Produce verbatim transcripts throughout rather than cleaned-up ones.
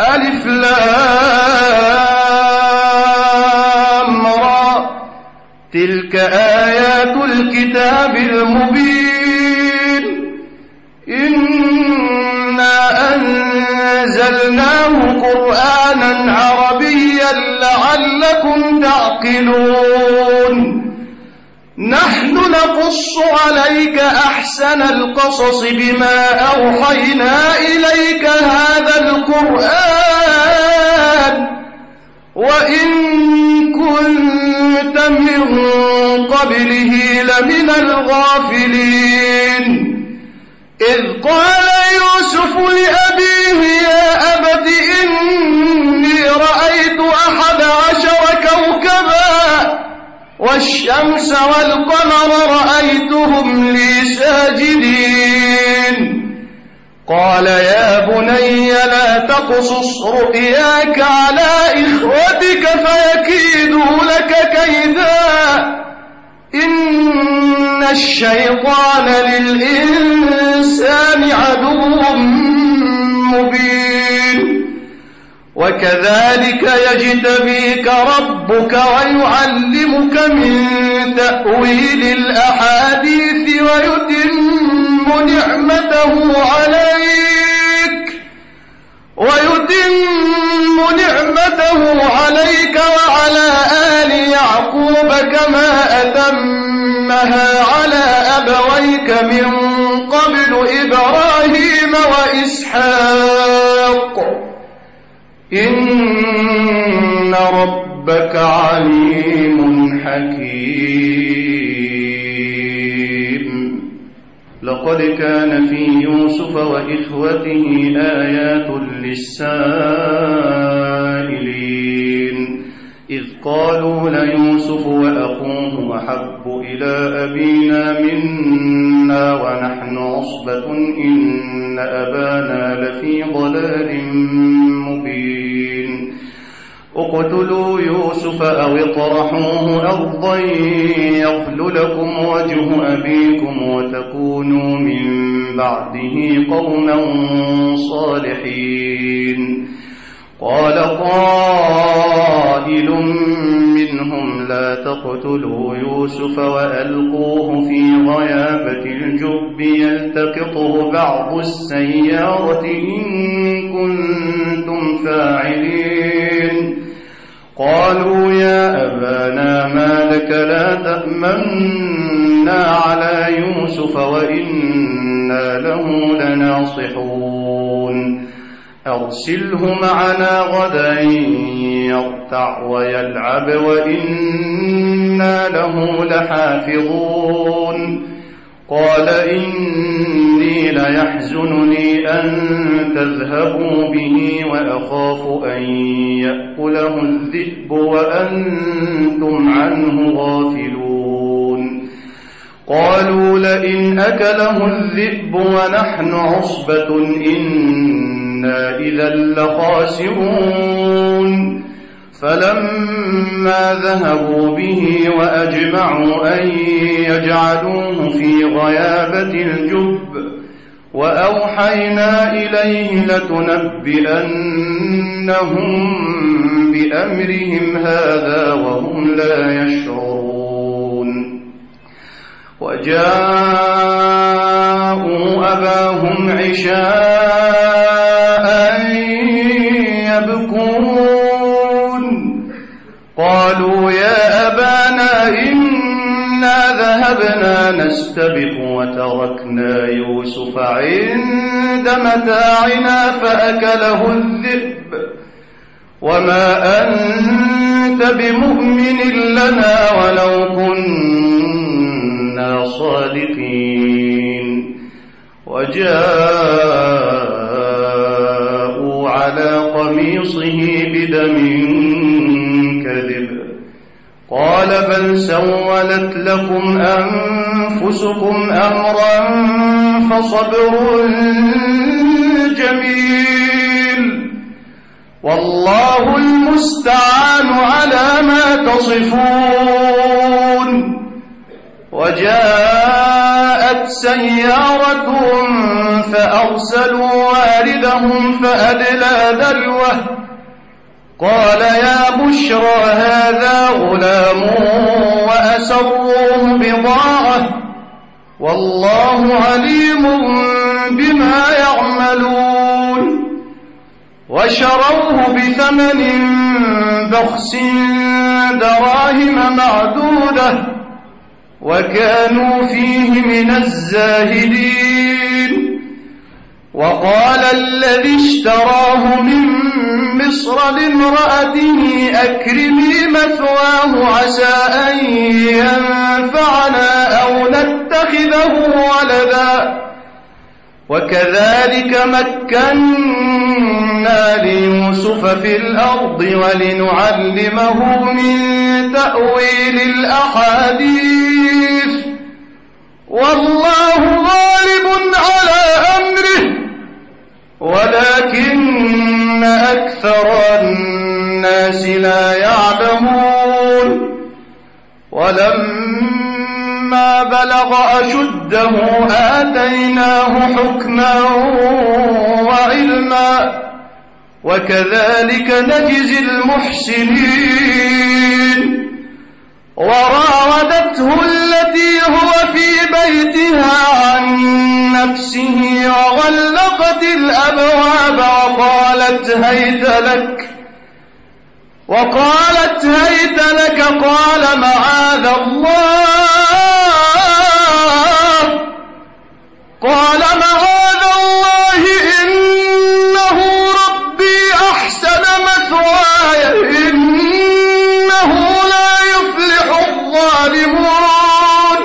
ألف لام را تلك آيات الكتاب المبين إنا أنزلناه قرآنا عربيا لعلكم تعقلون نحن نقص عليك أحسن القصص بما أوحينا إليك هذا القرآن وإن كنت من قبله لمن الغافلين إذ قال يوسف لأبيه يا أبت إني رأيت أحد عشر كوكبا والشمس والقمر رأيتهم لي ساجدين قال يا بني لا تقصص رؤياك على إخوتك فيكيدوا لك كيدا إن الشيطان للإنسان عدو مبين وكذلك يجتبيك ربك ويعلمك من تأويل الأحاديث ويتم نعمته عليك ويتم نعمته عليك وعلى آل يعقوب كما أتمها على أبويك من قبل إبراهيم وإسحاق إن ربك عليم حكيم لقد كان في يوسف وإخوته آيات للسائلين إذ قالوا ليوسف وأخوه أحب إلى أبينا منا ونحن عصبة إن أبانا لفي ضلال مبين اقتلوا يوسف أو اطرحوه أرضا يخل لكم وجه أبيكم وتكونوا من بعده قوما صالحين قال قائل منهم لا تقتلوا يوسف وألقوه في غيابة الجب يلتقطه بعض السيارة إن كنتم فاعلين قالوا يا أبانا ما لك لا تأمنا على يوسف وإنا له لناصحون أرسله معنا غدا يرتع ويلعب وإنا له لحافظون قال إني ليحزنني أن تذهبوا به وأخاف أن يأكله الذئب وأنتم عنه غافلون قالوا لئن أكله الذئب ونحن عصبة إنا إذا لخاسرون فلما ذهبوا به وأجمعوا أن يجعلوه في غيابة الجب وأوحينا إليه لتنبئنهم بأمرهم هذا وهم لا يشعرون وجاءوا أباهم عشاء يبكون قالوا يا أبانا إنا ذهبنا نستبق وتركنا يوسف عند متاعنا فأكله الذئب وما أنت بمؤمن لنا ولو كنا صادقين وجاءوا على قميصه بدم كذب قال بل سولت لكم أنفسكم أمرا فصبر جميل والله المستعان على ما تصفون وجاءت جاءت سيارة فأرسلوا واردهم فأدلى دلوه قال يا بشرى هذا غلام وأسروه بضاعة والله عليم بما يعملون وشروه بثمن بخس دراهم معدودة وكانوا فيه من الزاهدين. وقال الذي اشتراه من مصر لامرأته أكرمي مثواه عسى أن ينفعنا أو نتخذه ولدا وكذلك مكنا ليوسف في الأرض ولنعلمه من تأويل الأحاديث والله غالب على أمره ولكن أكثر الناس لا يعلمون. ولما بلغ أشده آتيناه حكما وعلما وكذلك نجزي المحسنين. وراودته التي هو في بيتها عن نفسه وغلقت الأبواب وقالت هيت لك وقالت هيت لك قال معاذ الله قال معاذ الله إنه ربي أحسن مثواي إنه لا يفلح الظالمون.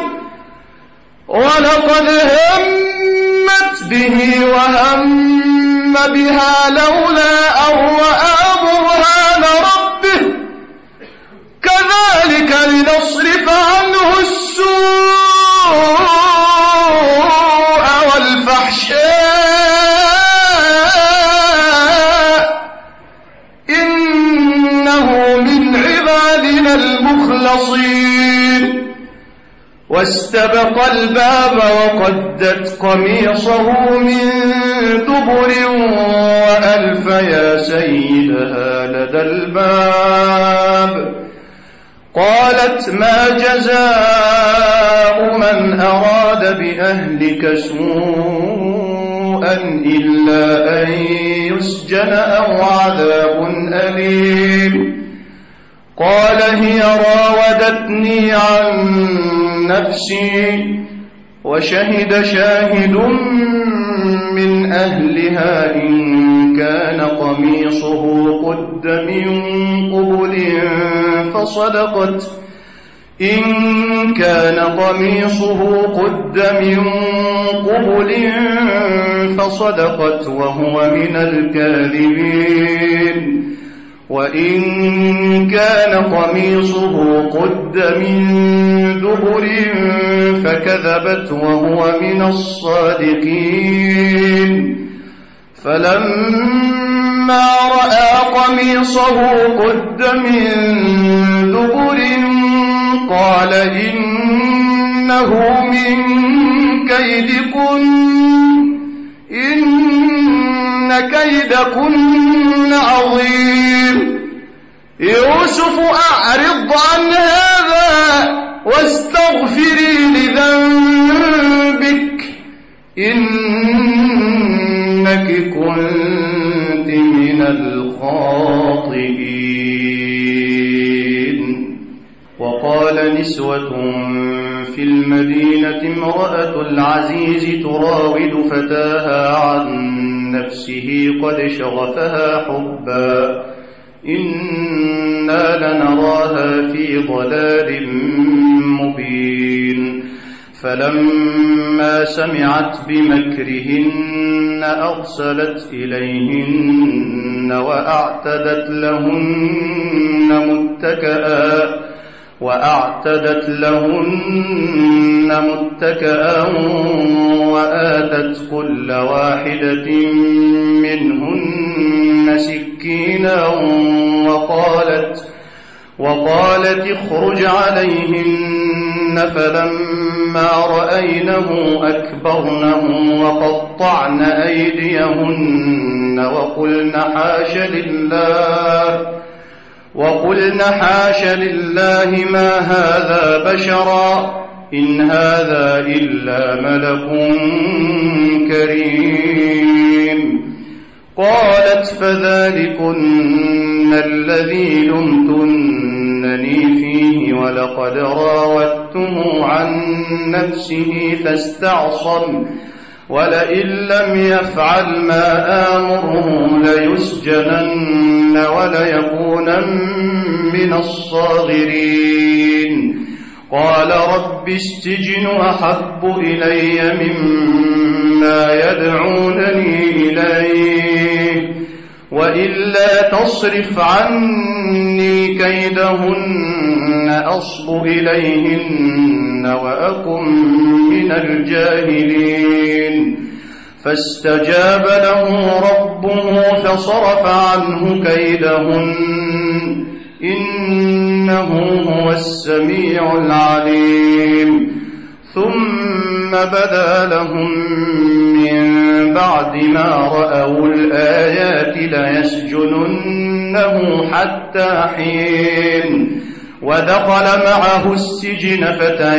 ولقد همت به وهم بها لولا أن رأى برهان ربه كذلك لنصرف عنه السوء والفحشاء إنه من عبادنا المخلصين. واستبق الباب وقدت قميصه من دبر وألف يا سيدها لدى الباب قالت ما جزاء من أراد بأهلك سوءا إلا أن يسجن أو عذاب أليم. قال هي راودتني عن نفسي وشهد شاهد من أهلها إن كان قميصه قد من قبل فصدقت إن كان قميصه قد من قبل فصدقت وهو من الكاذبين وإن كان قميصه قد من دبر فكذبت وهو من الصادقين. فلما رأى قميصه قد من دبر قال إنه من كيدكن إن كيدكن عظيم. يوسف أعرض عن هذا واستغفري لذنبك إنك كنت من الخاطئين. وقال نسوة في المدينة امرأة العزيز تراود فتاها عن نفسه قد شغفها حبا إنا لنراها في ضلال مبين. فلما سمعت بمكرهن أرسلت إليهن وأعتدت لهن متكئا وأعتدت لهن متكئا وآتت كل واحدة منهن سكينا وقالت وقالت اخرج عليهن فلما رأينه أكبرنه وقطعن أيديهن وقلن حاش لله وقلن حاش لله ما هذا بشرا إن هذا إلا ملك كريم. قالت فذلكن الذي لمتنني فيه ولقد راودته عن نفسه فاستعصم ولئن لم يفعل ما آمره ليسجنن وليكونن من الصاغرين. قال رب السجن أحب إلي مما يدعونني إليه وإلا تصرف عني كيدهن أصب إليهن وأكن من الجاهلين. فاستجاب له ربه فصرف عنه كيدهن إنه هو السميع العليم. ثم بدا لهم من بعد ما رأوا الآيات ليسجننه حتى حين. ودخل معه السجن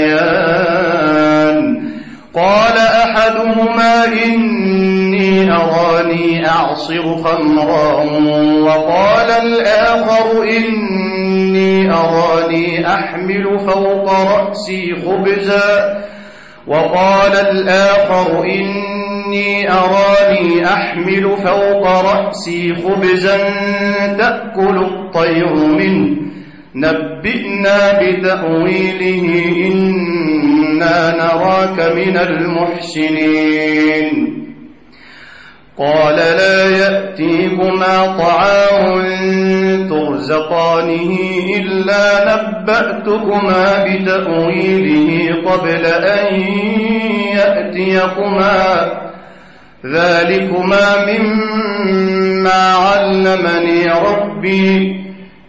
فتيان قال أحدهما إني أراني أعصر خمرا وقال الآخر إني أراني أحمل فوق رأسي خبزا وقال الآخر إني أراني أحمل فوق رأسي خبزا تأكل الطير منه نبئنا بتأويله إنا نراك من المحسنين. قال لا يأتيكما طعام ترزقانه إلا نبأتكما بتأويله قبل أن يأتيكما ذلكما مما علمني ربي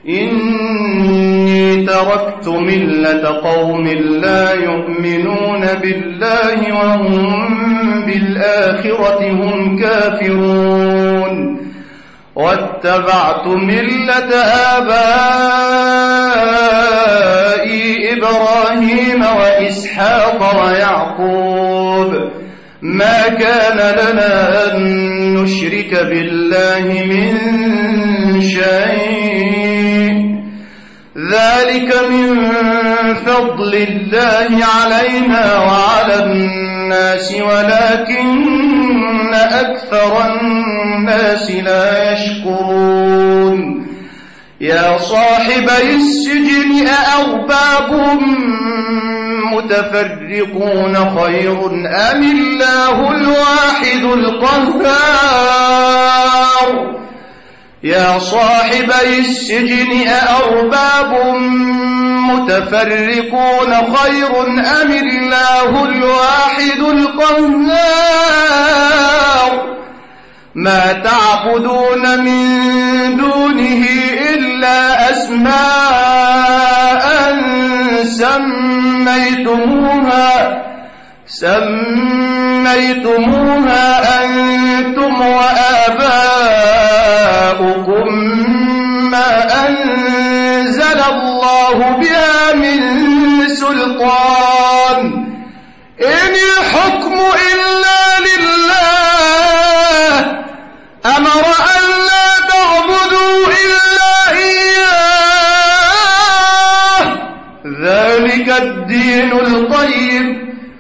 إني تركت ملة قوم لا يؤمنون بالله وهم بالآخرة هم كافرون واتبعت ملة آبائي إبراهيم وإسحاق ويعقوب ما كان لنا أن نشرك بالله من شيء ذلك من فضل الله علينا وعلى الناس ولكن أكثر الناس لا يشكرون. يا صاحبي السجن أأرباب متفرقون خير أم الله الواحد القهار. يا صاحبي السجن أأرباب متفرقون خير أم الله الواحد القهار. ما تعبدون من دونه إلا أسماء سميتموها سميتموها أنتم وآباؤكم ما أنزل الله بها من سلطان إن الحكم إلا لله أمر أن لا تعبدوا إلا إياه ذلك الدين القيم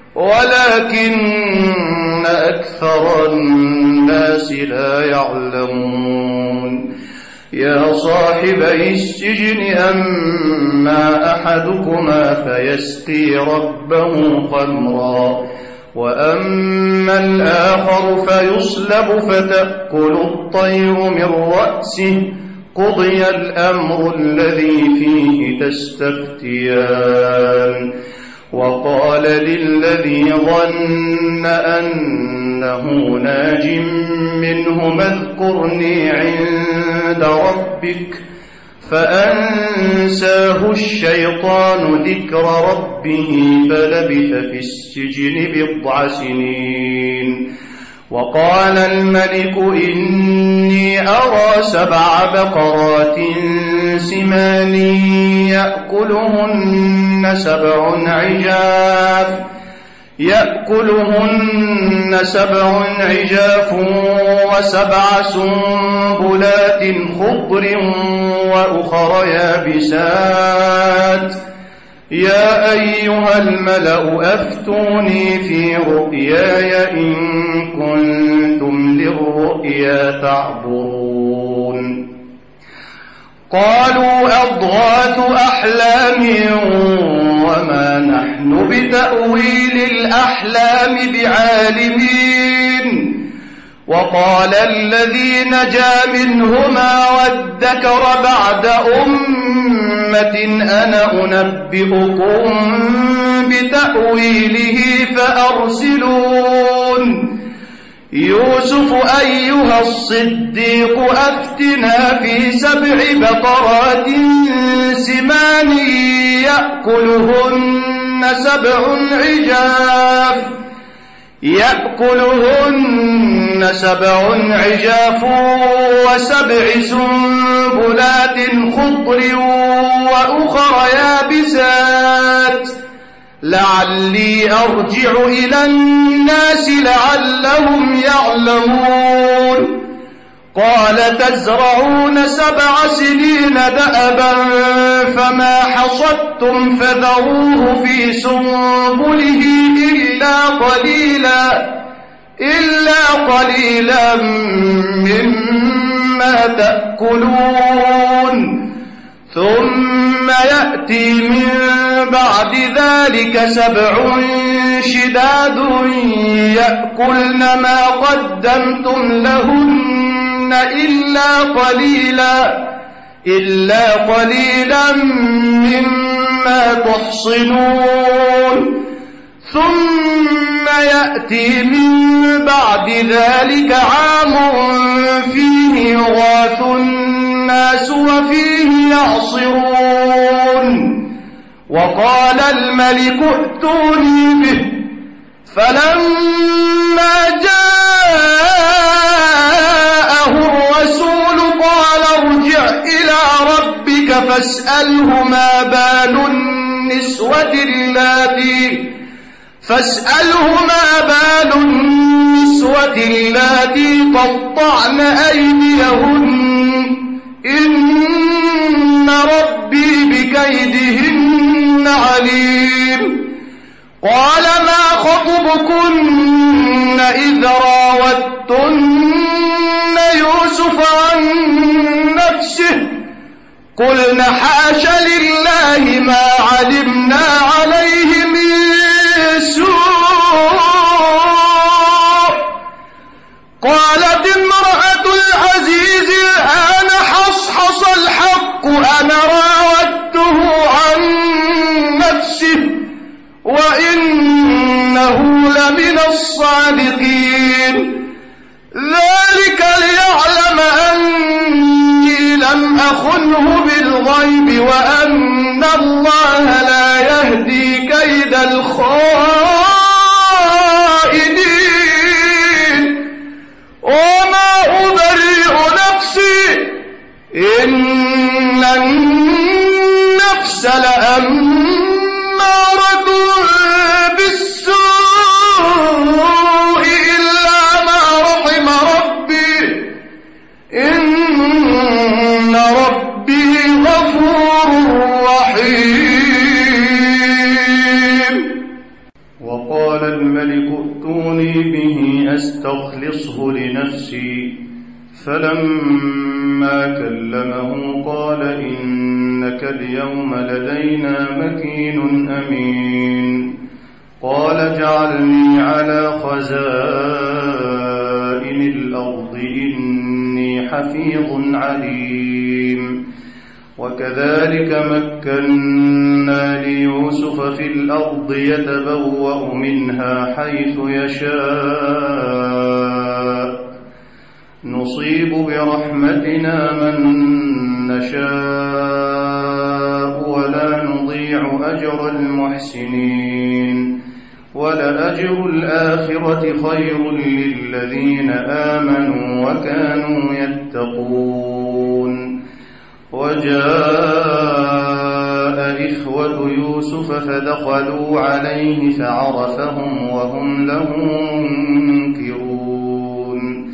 ولكن أكثر الناس لا يعلمون. يا صاحبي السجن أما أحدكما فيسقي ربه خمرا وأما الآخر فيصلب فتأكل الطير من رأسه قضي الأمر الذي فيه تستفتيان. وقال للذي ظن أنه ناج منه اذكرني عند ربك فأنساه الشيطان ذكر ربه فلبث في السجن بضع سنين. وقال الملك إني أرى سبع بقرات سمان يأكلهن سبع عجاف يأكلهن سبع عجاف وسبع سنبلات خضر وأخر يابسات يا أيها الملأ أفتوني في رؤياي إن كنتم للرؤيا تعبرون. قالوا أضغاث أحلام وما نحن بتأويل الأحلام بعالمين. وقال الذي نجا منهما وادكر بعد أمة أنا أنبئكم بتأويله فأرسلون. يوسف أيها الصديق أفتنا في سبع بقرات سمان يأكلهن سبع عجاف يأكلهن سبع عجاف وسبع سنبلات خضر وأخر يابسات لعلي أرجع إلى الناس لعلهم يعلمون. قال تزرعون سبع سنين دأبا فما حصدتم فذروه في سنبله إلا قليلا إلا قليلا مما تأكلون. ثم يأتي من بعد ذلك سبع شداد يأكلن ما قدمتم لهن إلا قليلا إلا قليلا مما تحصنون. ثم يأتي من بعد ذلك عام فيه يغاث الناس وفيه يعصرون. وقال الملك ائتوني به فلما جاءه الرسول قال ارجع إلى ربك فاسأله ما بال النسوة اللاتي فاسأله ما بال النسوة اللاتي قطعن أيديهن إن ربي بكيدهن عليم. قال ما خطبكن إذ راوتن يوسف عن نفسه قلن حاش لله ما علمنا عليه من سوء. قالت امرأة العزيز الآن حصحص الحق أنا راودته عن نفسه وإنه لمن الصادقين. ذلك ليعلم أني لم أخنه بالغيب وأن الله لا يهدي كيد الخائنين. وما أبرئ نفسي إن النفس لأمارة بالسوء إلا ما رحم ربي إن ربي غفور رحيم. وقال الملك ائتوني به أستخلصه لنفسي فلما كلمه قال إنك اليوم لدينا مكين أمين. قال اجعلني على خزائن الأرض إني حفيظ عليم. وكذلك مكنا ليوسف في الأرض يتبوأ منها حيث يشاء نصيب برحمتنا من نشاء أجر المحسنين ولأجر الآخرة خير للذين آمنوا وكانوا يتقون وجاء إخوة يوسف فدخلوا عليه فعرفهم وهم له منكرون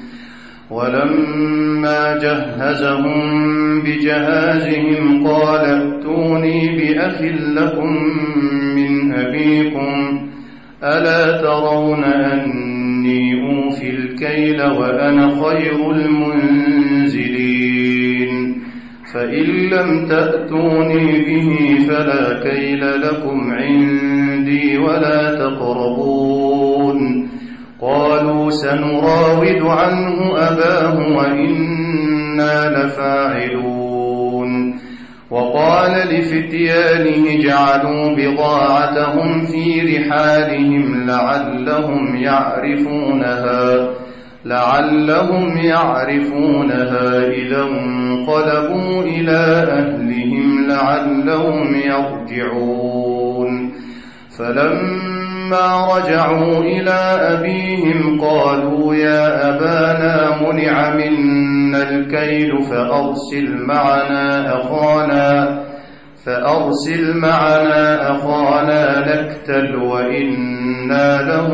ولما جهزهم بجهازهم قال ائتوني بأخ لكم من أبيكم ألا ترون أني أوفي الكيل وأنا خير المنزلين فإن لم تأتوني به فلا كيل لكم عندي ولا تقربون قالوا سنراود عنه أباه وإنا لفاعلون وقال لفتيانه جعلوا بضاعتهم في رحالهم لعلهم يعرفونها لعلهم يعرفونها إذا انقلبوا إلى أهلهم لعلهم يرجعون فلما رجعوا إلى أبيهم قالوا يا أبانا منع منا الكيل فأرسل معنا أخانا فأرسل معنا أخانا نكتل وإنا له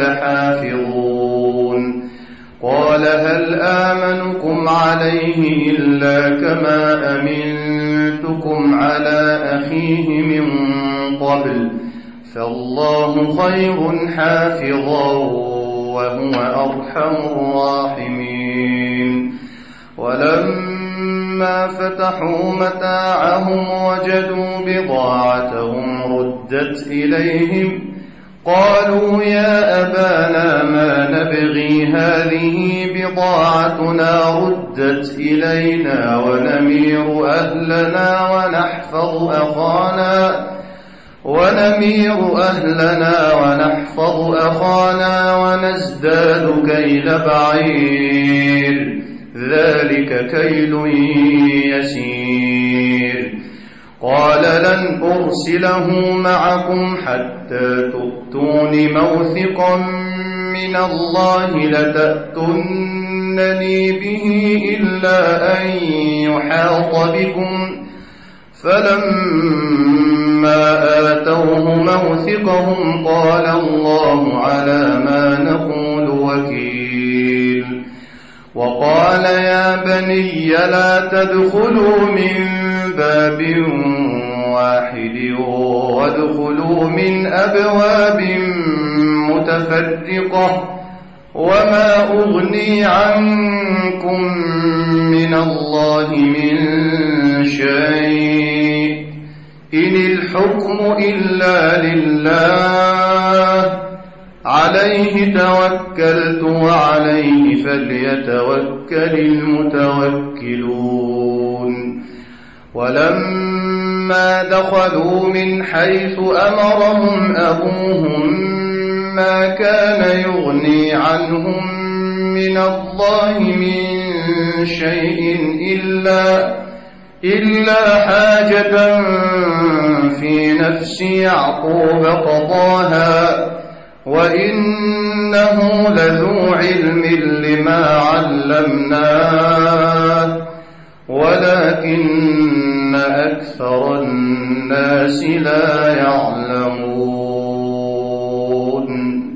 لحافظون قال هل آمنكم عليه إلا كما أمنتكم على أخيه من قبل فالله خير حافظا وهو أرحم الراحمين ولما فتحوا متاعهم وجدوا بضاعتهم ردت إليهم قالوا يا أبانا ما نبغي هذه بضاعتنا ردت إلينا ونمير أهلنا ونحفظ أخانا ونمير أهلنا ونحفظ أخانا ونزداد كيل بعير ذلك كيل يسير قال لن أرسله معكم حتى تؤتون موثقا من الله لتأتونني به إلا أن يحاط بكم فلما آتوه موثقهم قال الله على ما نقول وكيل وقال يا بني لا تدخلوا من باب واحد وادخلوا من أبواب متفرقة وما أغني عنكم من الله من شيء إن الحكم إلا لله عليه توكلت وعليه فليتوكل المتوكلون ولما دخلوا من حيث أمرهم أبوهم ما كان يغني عنهم من الله من شيء إلا إلا حاجة في نفس يعقوب قضاها وإنه لذو علم لما علمناه ولكن أكثر الناس لا يعلمون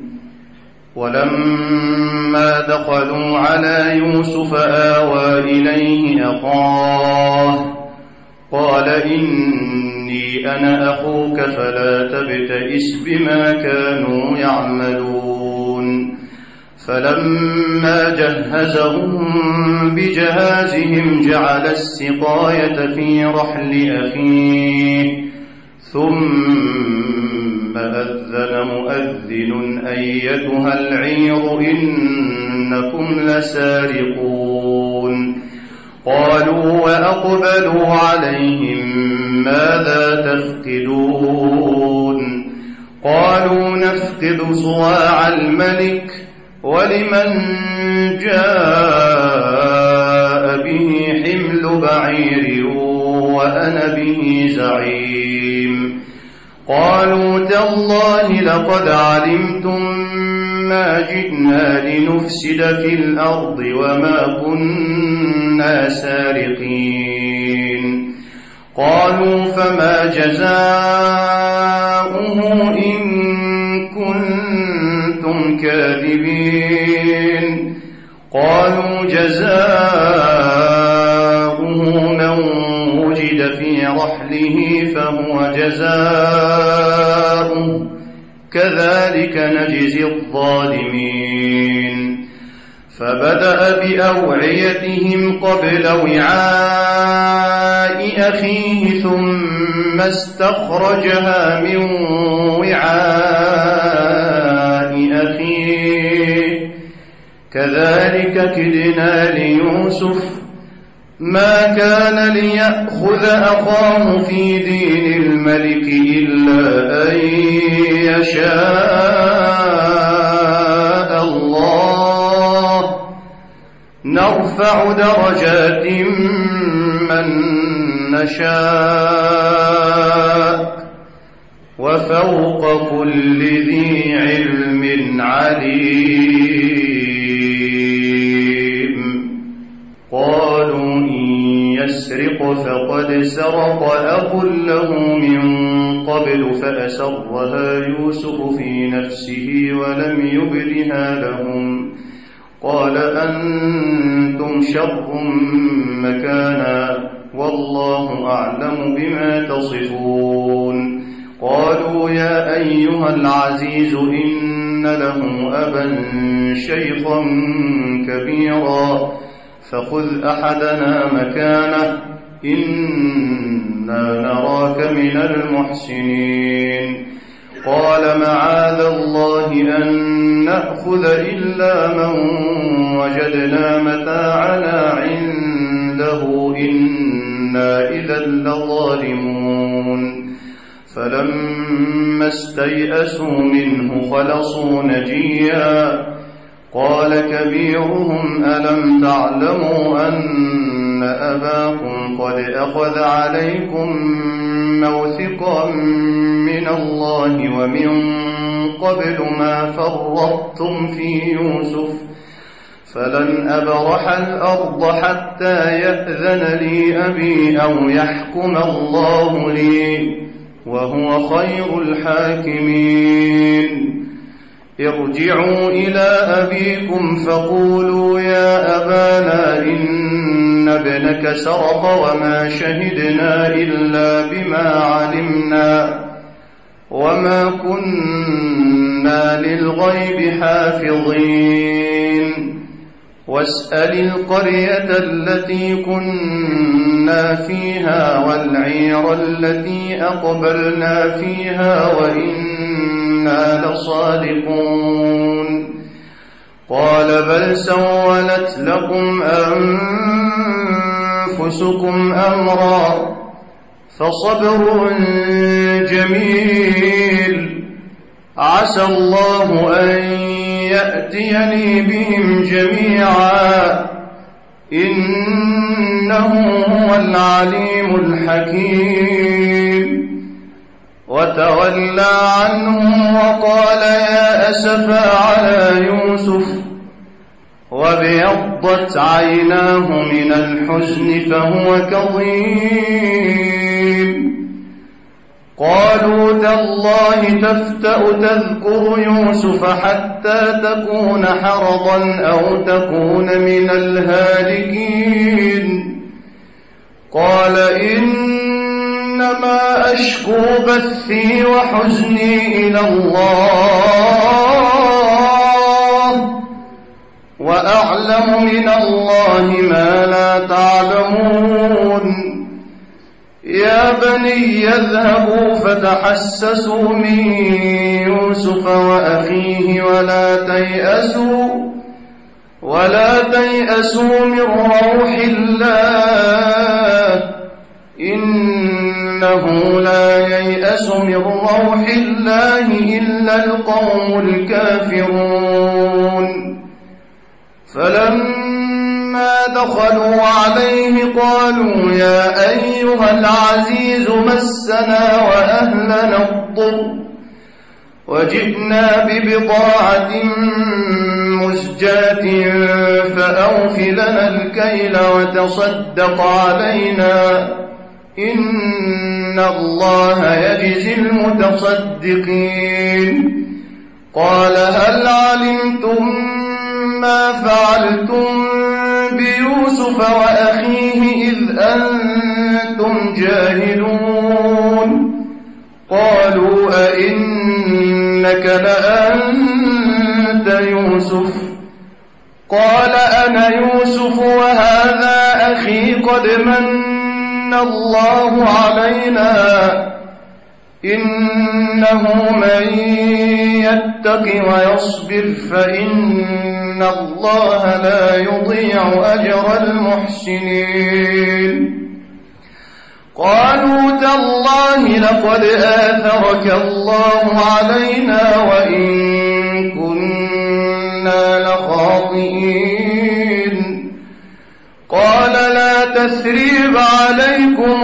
ولما دخلوا على يوسف آوى إليه أخاه قال إني أنا أخوك فلا تبتئس بما كانوا يعملون فلما جهزهم بجهازهم جعل السقاية في رحل أخيه ثم أذن مؤذن أيتها العير إنكم لسارقون قالوا وأقبلوا عليهم ماذا تفقدون قالوا نفقد صواع الملك ولمن جاء به حمل بعير وأنا به زعيم قالوا تالله لقد علمتم ما جئنا لنفسد في الأرض وما كنا سارقين. قالوا فما جزاؤه إن كنتم كاذبين. قالوا جزاؤه من وجد في رحله فهو جزاؤه كذلك نجزي الظالمين. فبدأ بأوعيتهم قبل وعاء أخيه ثم استخرجها من وعاء أخيه كذلك كدنا ليوسف ما كان ليأخذ أخاه في دين الملك إلا أن يشاء الله نرفع درجات من نشاء وفوق كل ذي علم عليم. قالوا إن يسرق فقد سرق أخ له من قبل فأسرها يوسف في نفسه ولم يبدها لهم. قال أنتم شر مكانا والله أعلم بما تصفون. قالوا يا أيها العزيز إن له أبا شيخا كبيرا فخذ أحدنا مكانه إنا نراك من المحسنين. قال معاذ الله أن نأخذ إلا من وجدنا متاعنا عنده إنا إذا لظالمون. فلما استيئسوا منه خلصوا نجيا. قال كبيرهم ألم تعلموا أن أباكم قد أخذ عليكم موثقا من الله ومن قبل ما فرطتم في يوسف فلن أبرح الأرض حتى يأذن لي أبي أو يحكم الله لي وهو خير الحاكمين. ارجعوا إلى أبيكم فقولوا يا أبانا إن ابنك سرق وما شهدنا إلا بما علمنا وما كنا للغيب حافظين. واسأل القرية التي كنا فيها والعير التي أقبلنا فيها وإنا لصادقون. قال بل سولت لكم أنفسكم أمرا فصبر جميل عسى الله أن يأتيني بهم جميعا إنه هو العليم الحكيم. وتولى عنهم وقال يا أسفا على يوسف وابيضت عيناه من الحزن فهو كظيم. قالوا تالله تفتأ تذكر يوسف حتى تكون حرضا أو تكون من الهالكين. قال إنما أشكو بثي وحزني إلى الله وأعلم من الله ما لا تعلمون. يا بني يذهبوا فتحسسوا من يوسف وأخيه ولا تيأسوا ولا تيأسوا من روح الله إنه لا ييأس من روح الله إلا القوم الكافرون. فلما دخلوا عليه قالوا يا أيها العزيز مسنا وأهلنا الضر وجئنا ببضاعة مزجاة فأوف لنا الكيل وتصدق علينا إن الله يجزي المتصدقين. قال هل علمتم ما فعلتم بيوسف وأخيه إذ أنتم جاهلون؟ قالوا أئنك لأنت يوسف؟ قال أنا يوسف وهذا أخي قد من الله علينا إنه من يتق ويصبر فإن الله لا يضيع أجر المحسنين. قالوا تالله لقد آثرك الله علينا وإن كنا لخاطئين. قال لا تثريب عليكم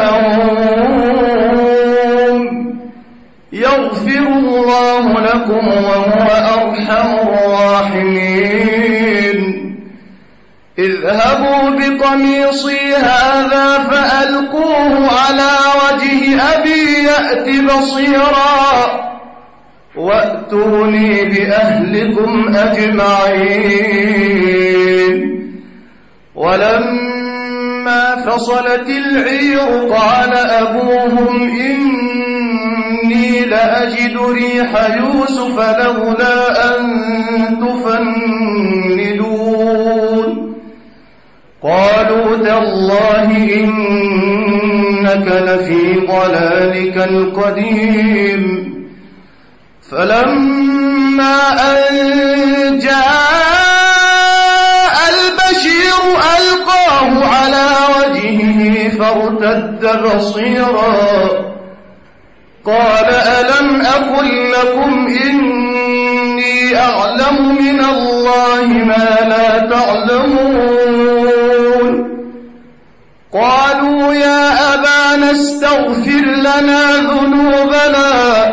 اليوم يغفر الله لكم وهو أرحم الراحمين. اذهبوا بقميصي هذا فألقوه على وجه أبي يأت بصيرا وأتوني بأهلكم أجمعين. ولما فصلت العير قال أبوهم إني لأجد ريح يوسف لولا أن تفندون. قالوا تالله إنك لفي ضلالك القديم. فلما أن جاء البشير ألقاه على وجهه فارتد بصيرا قال ألم أقل لكم إني أعلم من الله ما لا تعلمون؟ قالوا يا أبانا استغفر لنا ذنوبنا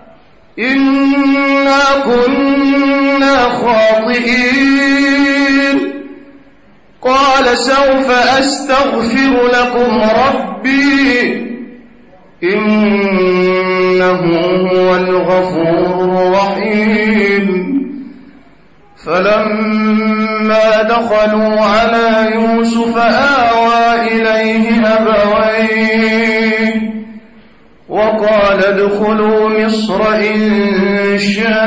إنا كنا خاطئين. قال سوف أستغفر لكم ربي إنه هو الغفور الرحيم. فلما دخلوا على يوسف آوى إليه أبويه وقال ادخلوا مصر إن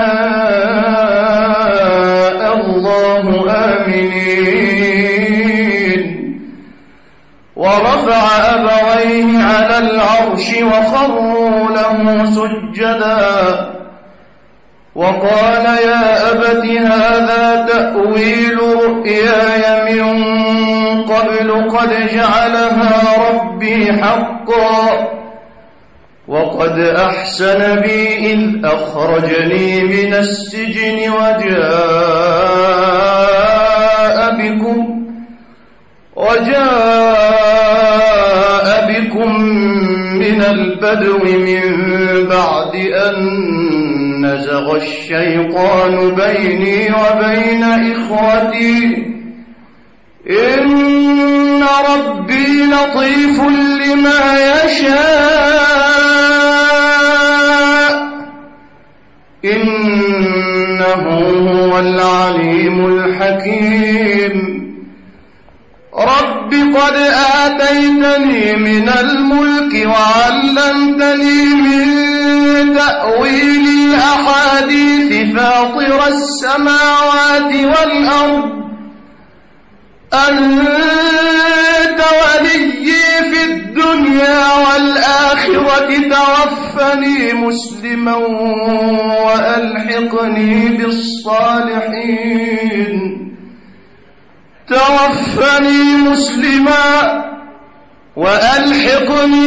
شاء الله آمنين. ورفع أبويه على العرش وخروا له سجدا وقال يا أبت هذا تأويل رؤياي من قبل قد جعلها ربي حقا وقد أحسن بي إذ أخرجني من السجن وجاء بكم وجاء بكم من البدو من بعد أن نزغ الشيطان بيني وبين إخوتي إن ربي لطيف لما يشاء إنه هو العليم الحكيم. رب قد آتيتني من الملك وعلمتني من تأويل الأحاديث فاطر السماوات والأرض أنت وليي في الدنيا والآخرة توفني مسلما وألحقني بالصالحين. توفني مسلما وألحقني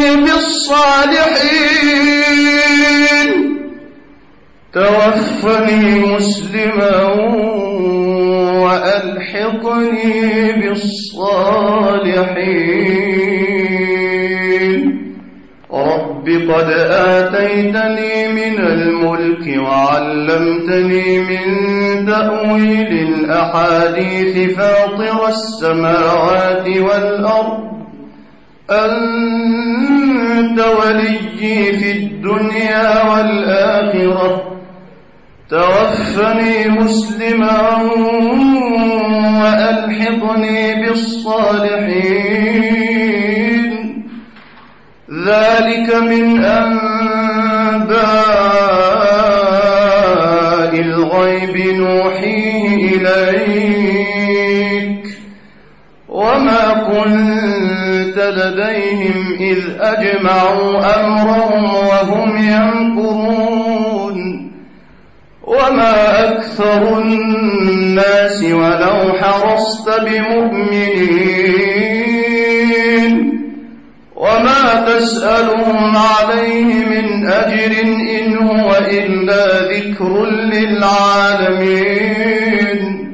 بالصالحين. توفني مسلما وألحقني بالصالحين رب قد آتيتني من الملك وعلمتني من تأويل الأحاديث فاطر السماوات والأرض أنت وليي في الدنيا والآخرة توفني مسلما وألحقني بالصالحين ذلك من أنباء الغيب نوحيه إليك وما كنت لديهم إذ أجمعوا أمرهم وهم يمكرون وما أكثر الناس ولو حرصت بمؤمنين وما تسألهم عليه من أجر إن هو إلا ذكر للعالمين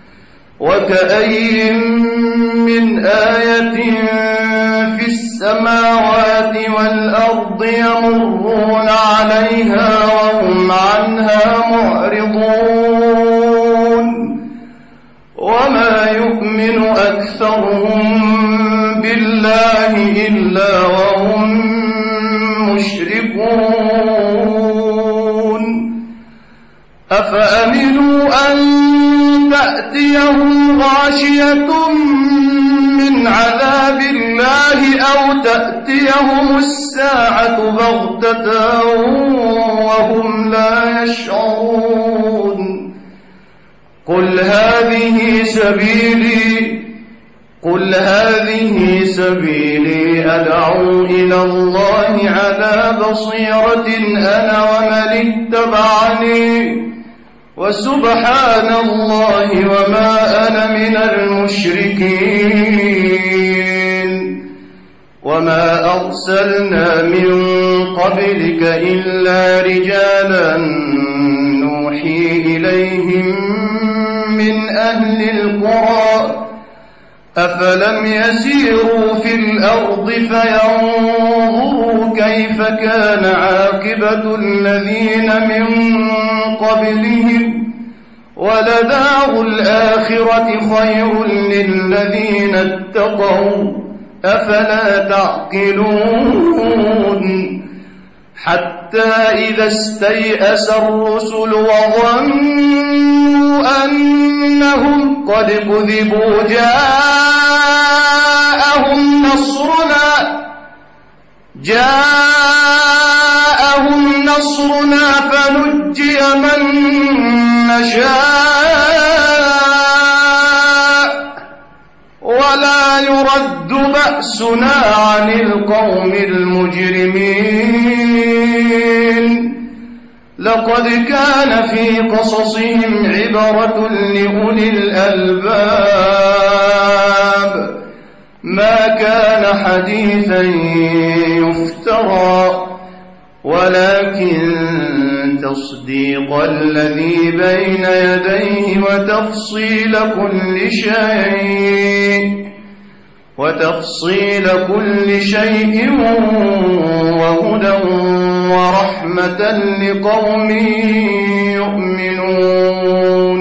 وكأي من آية في السماوات والأرض يمرون عليها وهم عنها معرضون وما يؤمن أكثرهم بالله إلا وهم مشركون أفأمنوا أن تأتيهم غاشية من عذاب الله أو تأتيهم الساعة بغتة وهم لا يشعرون قل هذه سبيلي قل هذه سبيلي أدعو إلى الله على بصيرة أنا ومن اتبعني وسبحان الله وما أنا من المشركين وما أرسلنا من قبلك إلا رجالا نوحي إليهم من أهل القرى أفلم يسيروا في الأرض فينظروا كيف كان عاقبة الذين من قبلهم ولدار الآخرة خير للذين اتقوا أفلا تعقلون حتى إذا استيأس الرسل وظنوا أنهم قد كذبوا جاءهم نصرنا جاءهم نصرنا فنجي من نشاء ولا يرد بأسنا عن القوم المجرمين لقد كان في قصصهم عبرة لأولي الألباب ما كان حديثا يفترى ولكن تصديق الذي بين يديه وتفصيل كل شيء وتفصيل كل شيء وهدى ورحمة لقوم يؤمنون